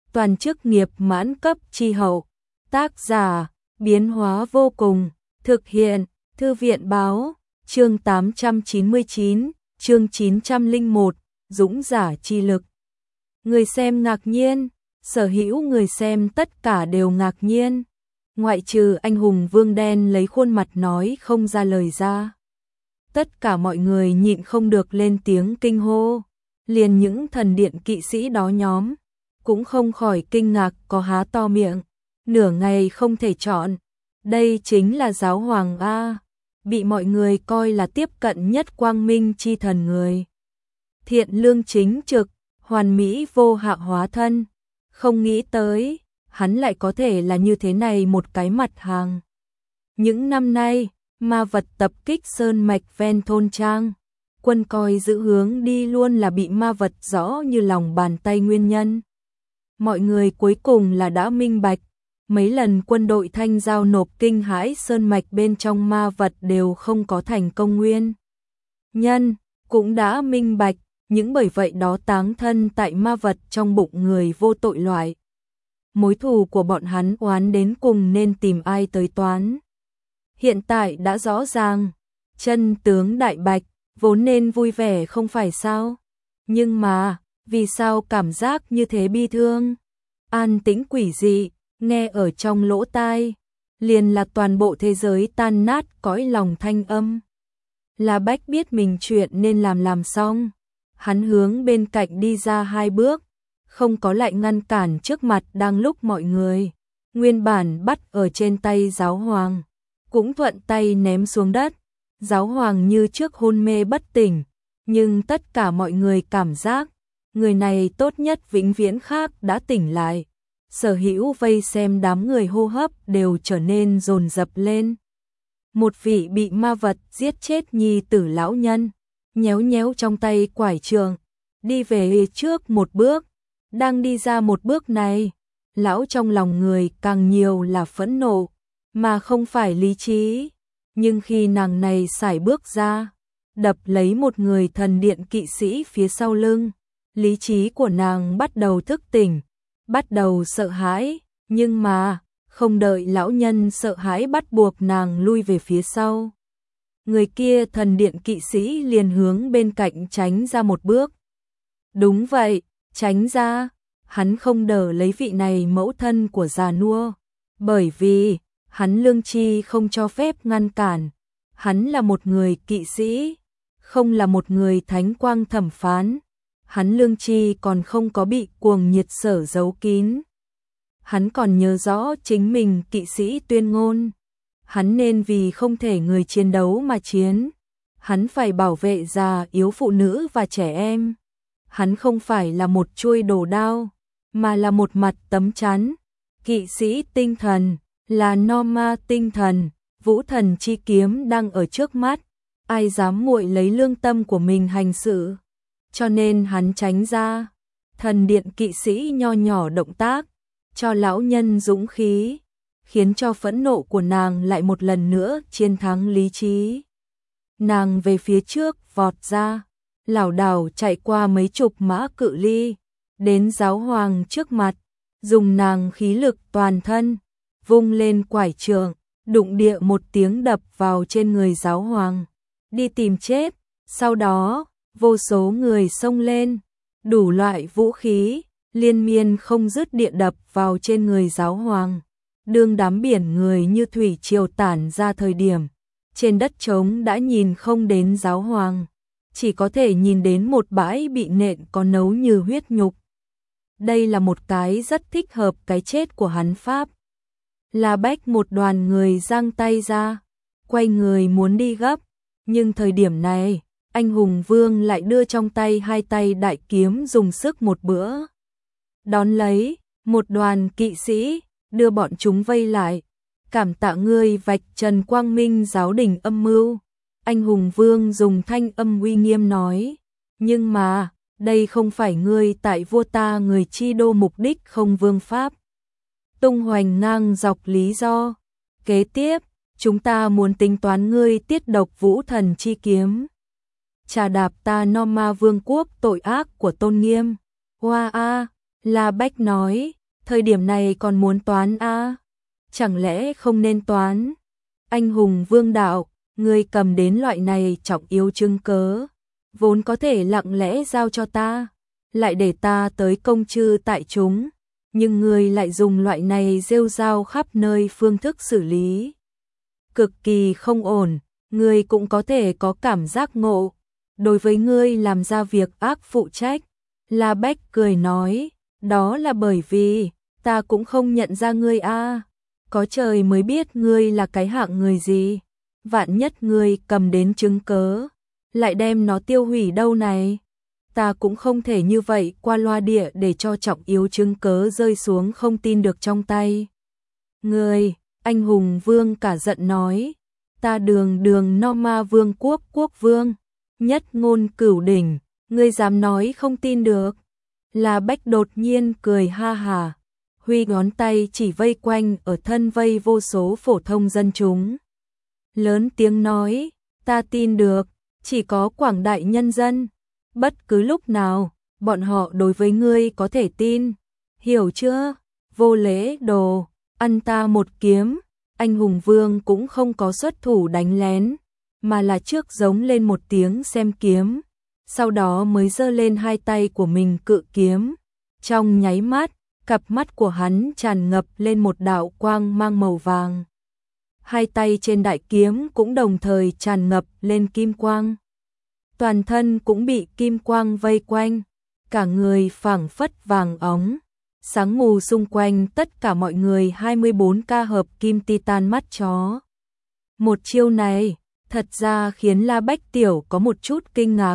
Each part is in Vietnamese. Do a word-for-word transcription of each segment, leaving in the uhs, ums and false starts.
toàn chức nghiệp mãn cấp chi hậu. Tác giả, biến hóa vô cùng, thực hiện, Thư viện báo, chương tám trăm chín mươi chín, chương chín trăm lẻ một, dũng giả chi lực. Người xem ngạc nhiên, sở hữu người xem tất cả đều ngạc nhiên, ngoại trừ anh hùng vương đen lấy khuôn mặt nói không ra lời ra. Tất cả mọi người nhịn không được lên tiếng kinh hô, liền những thần điện kỵ sĩ đó nhóm, cũng không khỏi kinh ngạc có há to miệng, nửa ngày không thể chọn. Đây chính là giáo hoàng A, bị mọi người coi là tiếp cận nhất quang minh chi thần người. Thiện lương chính trực, hoàn mỹ vô hạ hóa thân, không nghĩ tới, hắn lại có thể là như thế này một cái mặt hàng. Những năm nay, ma vật tập kích sơn mạch ven thôn trang, quân coi giữ hướng đi luôn là bị ma vật rõ như lòng bàn tay nguyên nhân. Mọi người cuối cùng là đã minh bạch, mấy lần quân đội thanh giao nộp kinh hãi sơn mạch bên trong ma vật đều không có thành công nguyên nhân, cũng đã minh bạch, những bởi vậy đó táng thân tại ma vật trong bụng người vô tội loại. Mối thù của bọn hắn oán đến cùng nên tìm ai tới toán. Hiện tại đã rõ ràng, chân tướng đại bạch, vốn nên vui vẻ không phải sao? Nhưng mà, vì sao cảm giác như thế bi thương? An tĩnh quỷ dị, nghe ở trong lỗ tai, liền là toàn bộ thế giới tan nát cõi lòng thanh âm. La Bách biết mình chuyện nên làm làm xong, hắn hướng bên cạnh đi ra hai bước, không có lại ngăn cản trước mặt đang lúc mọi người, nguyên bản bắt ở trên tay giáo hoàng, cũng thuận tay ném xuống đất. Giáo hoàng như trước hôn mê bất tỉnh, nhưng tất cả mọi người cảm giác, người này tốt nhất vĩnh viễn khác đã tỉnh lại. Sở hữu vây xem đám người hô hấp đều trở nên dồn dập lên. Một vị bị ma vật giết chết nhi tử lão nhân, nhéo nhéo trong tay quải trường, đi về trước một bước, đang đi ra một bước này, lão trong lòng người càng nhiều là phẫn nộ, mà không phải lý trí. Nhưng khi nàng này sải bước ra, đập lấy một người thần điện kỵ sĩ phía sau lưng, lý trí của nàng bắt đầu thức tỉnh, bắt đầu sợ hãi, nhưng mà, không đợi lão nhân sợ hãi bắt buộc nàng lui về phía sau. Người kia thần điện kỵ sĩ liền hướng bên cạnh tránh ra một bước. Đúng vậy, tránh ra, hắn không đỡ lấy vị này mẫu thân của già nua, bởi vì hắn lương tri không cho phép ngăn cản, hắn là một người kỵ sĩ, không là một người thánh quang thẩm phán, hắn lương tri còn không có bị cuồng nhiệt sở giấu kín. Hắn còn nhớ rõ chính mình kỵ sĩ tuyên ngôn, hắn nên vì không thể người chiến đấu mà chiến, hắn phải bảo vệ già yếu phụ nữ và trẻ em, hắn không phải là một chuôi đồ đao, mà là một mặt tấm chắn, kỵ sĩ tinh thần. Là Norma tinh thần, vũ thần chi kiếm đang ở trước mắt, ai dám muội lấy lương tâm của mình hành sự. Cho nên hắn tránh ra, thần điện kỵ sĩ nho nhỏ động tác, cho lão nhân dũng khí, khiến cho phẫn nộ của nàng lại một lần nữa chiến thắng lý trí. Nàng về phía trước vọt ra, lảo đảo chạy qua mấy chục mã cự ly, đến giáo hoàng trước mặt, dùng nàng khí lực toàn thân, vung lên quải trường, đụng địa một tiếng đập vào trên người giáo hoàng, đi tìm chết. Sau đó, vô số người xông lên, đủ loại vũ khí, liên miên không dứt địa đập vào trên người giáo hoàng. Đương đám biển người như thủy triều tản ra thời điểm, trên đất trống đã nhìn không đến giáo hoàng, chỉ có thể nhìn đến một bãi bị nện có nấu như huyết nhục. Đây là một cái rất thích hợp cái chết của hắn pháp. La Bách một đoàn người giang tay ra, quay người muốn đi gấp, nhưng thời điểm này, anh hùng vương lại đưa trong tay hai tay đại kiếm dùng sức một bữa. Đón lấy, một đoàn kỵ sĩ, đưa bọn chúng vây lại, cảm tạ ngươi vạch trần quang minh giáo đình âm mưu. Anh hùng vương dùng thanh âm uy nghiêm nói, nhưng mà, đây không phải ngươi tại vua ta người chi đô mục đích không vương pháp. Tung hoành ngang dọc lý do. Kế tiếp, chúng ta muốn tính toán ngươi tiết độc vũ thần chi kiếm, trà đạp ta Norma vương quốc tội ác của tôn nghiêm. Hoa a, La Bách nói, Thời điểm này còn muốn toán a? À? Chẳng lẽ không nên toán? Anh hùng vương đạo, ngươi cầm đến loại này trọng yếu chứng cớ, vốn có thể lặng lẽ giao cho ta, lại để ta tới công trư tại chúng, nhưng ngươi lại dùng loại này rêu rao khắp nơi phương thức xử lý. Cực kỳ không ổn, ngươi cũng có thể có cảm giác ngộ, đối với ngươi làm ra việc ác phụ trách. La Bách cười nói, đó là bởi vì, ta cũng không nhận ra ngươi a, à. Có trời mới biết ngươi là cái hạng người gì, vạn nhất ngươi cầm đến chứng cớ, lại đem nó tiêu hủy đâu này. Ta cũng không thể như vậy qua loa địa để cho trọng yếu chứng cớ rơi xuống không tin được trong tay. Ngươi, anh hùng vương cả giận nói, ta đường đường Norma vương quốc quốc vương, nhất ngôn cửu đỉnh, ngươi dám nói không tin được. La Bách đột nhiên cười ha hà, huy ngón tay chỉ vây quanh ở thân vây vô số phổ thông dân chúng. Lớn tiếng nói, ta tin được, chỉ có quảng đại nhân dân, bất cứ lúc nào, bọn họ đối với ngươi có thể tin, hiểu chưa? Vô lễ đồ, ăn ta một kiếm. Anh hùng vương cũng không có xuất thủ đánh lén, mà là trước giống lên một tiếng xem kiếm, sau đó mới giơ lên hai tay của mình cự kiếm. Trong nháy mắt, cặp mắt của hắn tràn ngập lên một đạo quang mang màu vàng. Hai tay trên đại kiếm cũng đồng thời tràn ngập lên kim quang. Toàn thân cũng bị kim quang vây quanh, cả người phảng phất vàng óng, sáng mù xung quanh tất cả mọi người hai mươi bốn K hợp kim titan mắt chó. Một chiêu này, thật ra khiến La Bách Tiểu có một chút kinh ngạc.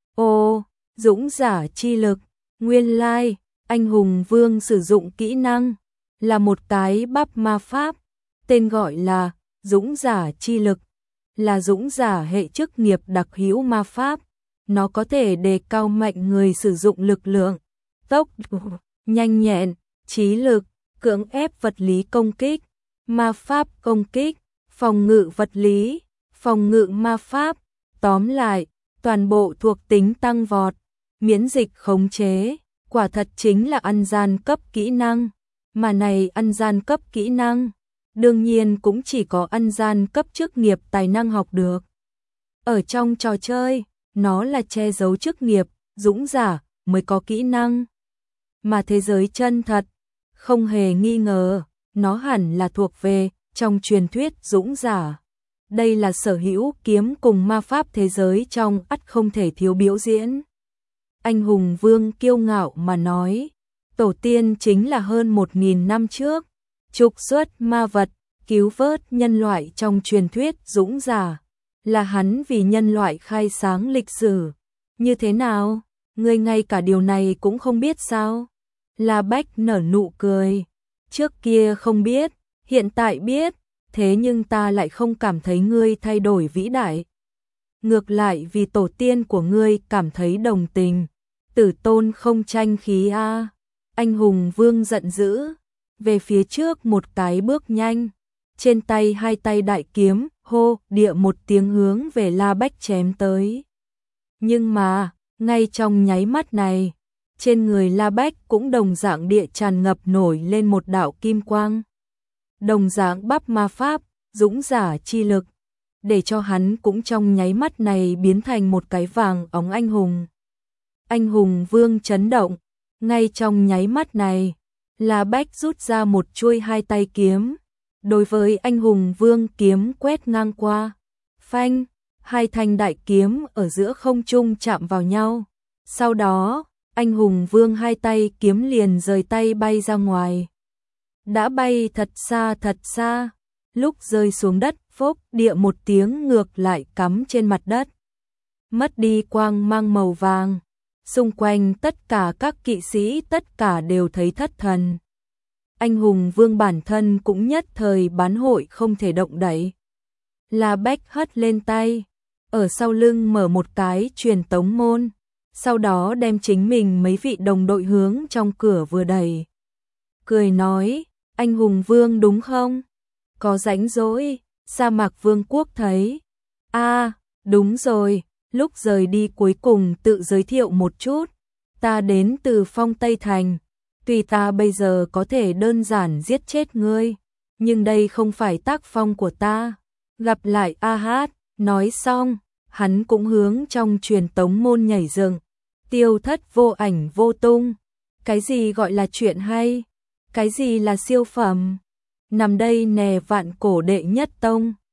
Ô, dũng giả chi lực, nguyên lai, anh hùng vương sử dụng kỹ năng, là một cái bắp ma pháp, tên gọi là dũng giả chi lực, là dũng giả hệ chức nghiệp đặc hữu ma pháp. Nó có thể đề cao mạnh người sử dụng lực lượng, tốc độ, nhanh nhẹn, trí lực, cưỡng ép vật lý công kích, ma pháp công kích, phòng ngự vật lý, phòng ngự ma pháp. Tóm lại, toàn bộ thuộc tính tăng vọt, miễn dịch khống chế, quả thật chính là ăn gian cấp kỹ năng. Mà này ăn gian cấp kỹ năng, đương nhiên cũng chỉ có ăn gian cấp chức nghiệp tài năng học được. Ở trong trò chơi, nó là che giấu chức nghiệp, dũng giả mới có kỹ năng. Mà thế giới chân thật, không hề nghi ngờ, nó hẳn là thuộc về trong truyền thuyết dũng giả. Đây là sở hữu kiếm cùng ma pháp thế giới trong ắt không thể thiếu biểu diễn. Anh hùng vương kiêu ngạo mà nói, tổ tiên chính là hơn một nghìn năm trước, trục xuất ma vật, cứu vớt nhân loại trong truyền thuyết dũng giả. Là hắn vì nhân loại khai sáng lịch sử. Như thế nào? Ngươi ngay cả điều này cũng không biết sao? La Bách nở nụ cười. Trước kia không biết, hiện tại biết, thế nhưng ta lại không cảm thấy ngươi thay đổi vĩ đại. Ngược lại vì tổ tiên của ngươi cảm thấy đồng tình. Tử tôn không tranh khí a. À. Anh hùng vương giận dữ, về phía trước một cái bước nhanh, trên tay hai tay đại kiếm, hô địa một tiếng hướng về La Bách chém tới. Nhưng mà, ngay trong nháy mắt này, trên người La Bách cũng đồng dạng địa tràn ngập nổi lên một đạo kim quang. Đồng dạng bắp ma pháp, dũng giả chi lực, để cho hắn cũng trong nháy mắt này biến thành một cái vàng óng anh hùng. Anh hùng vương chấn động, ngay trong nháy mắt này, La Bách rút ra một chuôi hai tay kiếm. Đối với anh hùng vương kiếm quét ngang qua, phanh, hai thanh đại kiếm ở giữa không trung chạm vào nhau. Sau đó, anh hùng vương hai tay kiếm liền rời tay bay ra ngoài. Đã bay thật xa thật xa, lúc rơi xuống đất, phốc địa một tiếng ngược lại cắm trên mặt đất. Mất đi quang mang màu vàng, xung quanh tất cả các kỵ sĩ tất cả đều thấy thất thần. Anh hùng vương bản thân cũng nhất thời bán hội không thể động đậy. La Bách hất lên tay, ở sau lưng mở một cái truyền tống môn, sau đó đem chính mình mấy vị đồng đội hướng trong cửa vừa đẩy. Cười nói, anh hùng vương đúng không? Có rảnh rỗi, sa mạc vương quốc thấy. A, à, đúng rồi, lúc rời đi cuối cùng tự giới thiệu một chút. Ta đến từ Phong Tây Thành. Tuy ta bây giờ có thể đơn giản giết chết ngươi, nhưng đây không phải tác phong của ta. Gặp lại A Hát, nói xong, hắn cũng hướng trong truyền tống môn nhảy dựng, tiêu thất vô ảnh vô tung. Cái gì gọi là chuyện hay? Cái gì là siêu phẩm? Nằm đây nè vạn cổ đệ nhất tông.